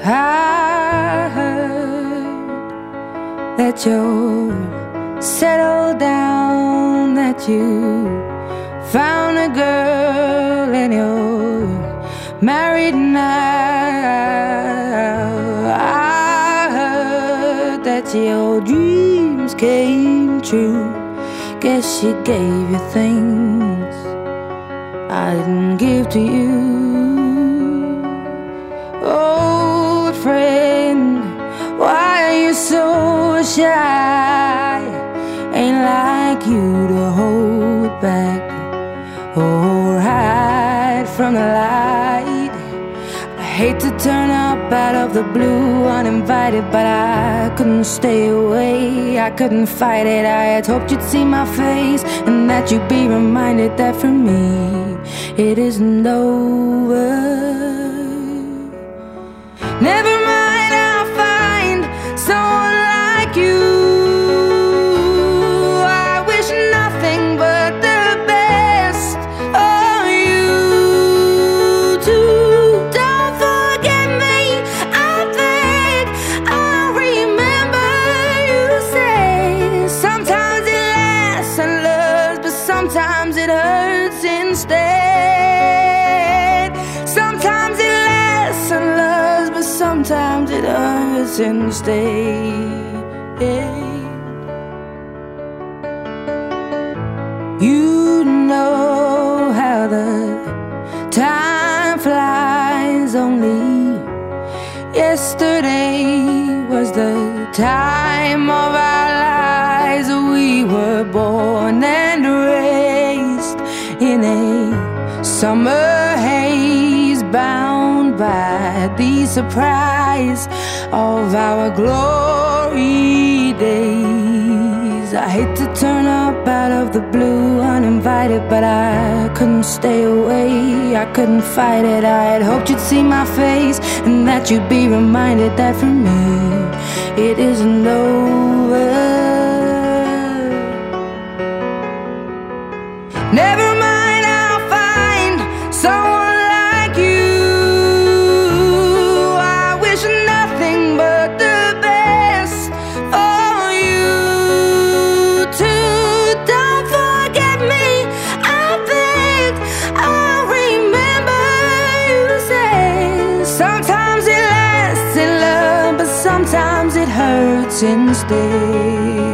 I heard that you're settled down, that you found a girl and you're married now. I heard that your dreams came true. Guess she gave you things I didn't give to you. Old friend, why are you so shy? Ain't like you to hold back or hide from the light. I hate to turn up out of the blue uninvited, but I couldn't stay away, I couldn't fight it. I had hoped you'd see my face and that you'd be reminded that for me it isn't over. Never mind, I'll find someone like you. I wish nothing but the best for you too. Don't forget me, I beg. I remember you say sometimes it lasts and loves, but sometimes it hurts instead. Sometimes it lasts and loves, but sometimes it hurts instead. You know how the time flies. Only yesterday was the time of our lives. We were born and raised in a summer haze, bound by the surprise of our glory days. I hate to turn up out of the blue uninvited, but I couldn't stay away, I couldn't fight it. I had hoped you'd see my face and that you'd be reminded that for me it isn't over. Never mind, I'll find someone like you. I wish nothing but the best for you too. Don't forget me, I beg. I remember you say sometimes it lasts in love, but sometimes it hurts instead.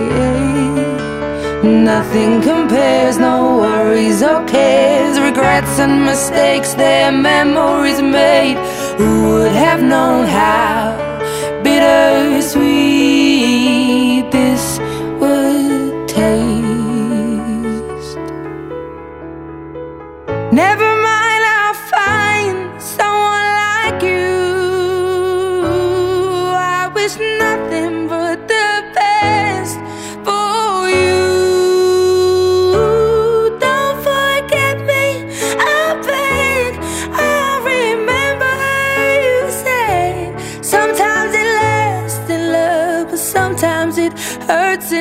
Nothing compares, no worries or cares, regrets and mistakes, their memories made. Who would have known how bittersweet this would taste? Never mind, I'll find someone like you. I wish nothing but the best for you. Don't forget me, I beg. I remember you say sometimes it lasts in love, but sometimes it hurts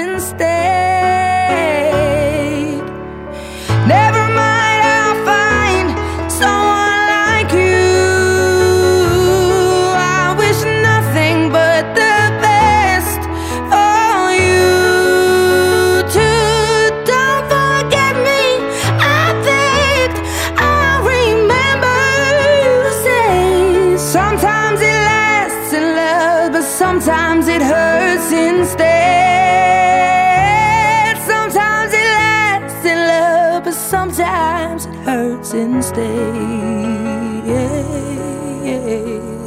instead. Never mind, I'll find someone like you. I wish nothing but the best for you too. Don't forget me, I beg. I remember you say sometimes it lasts in love, but sometimes it hurts instead. Sometimes it lasts in love, but sometimes it hurts instead.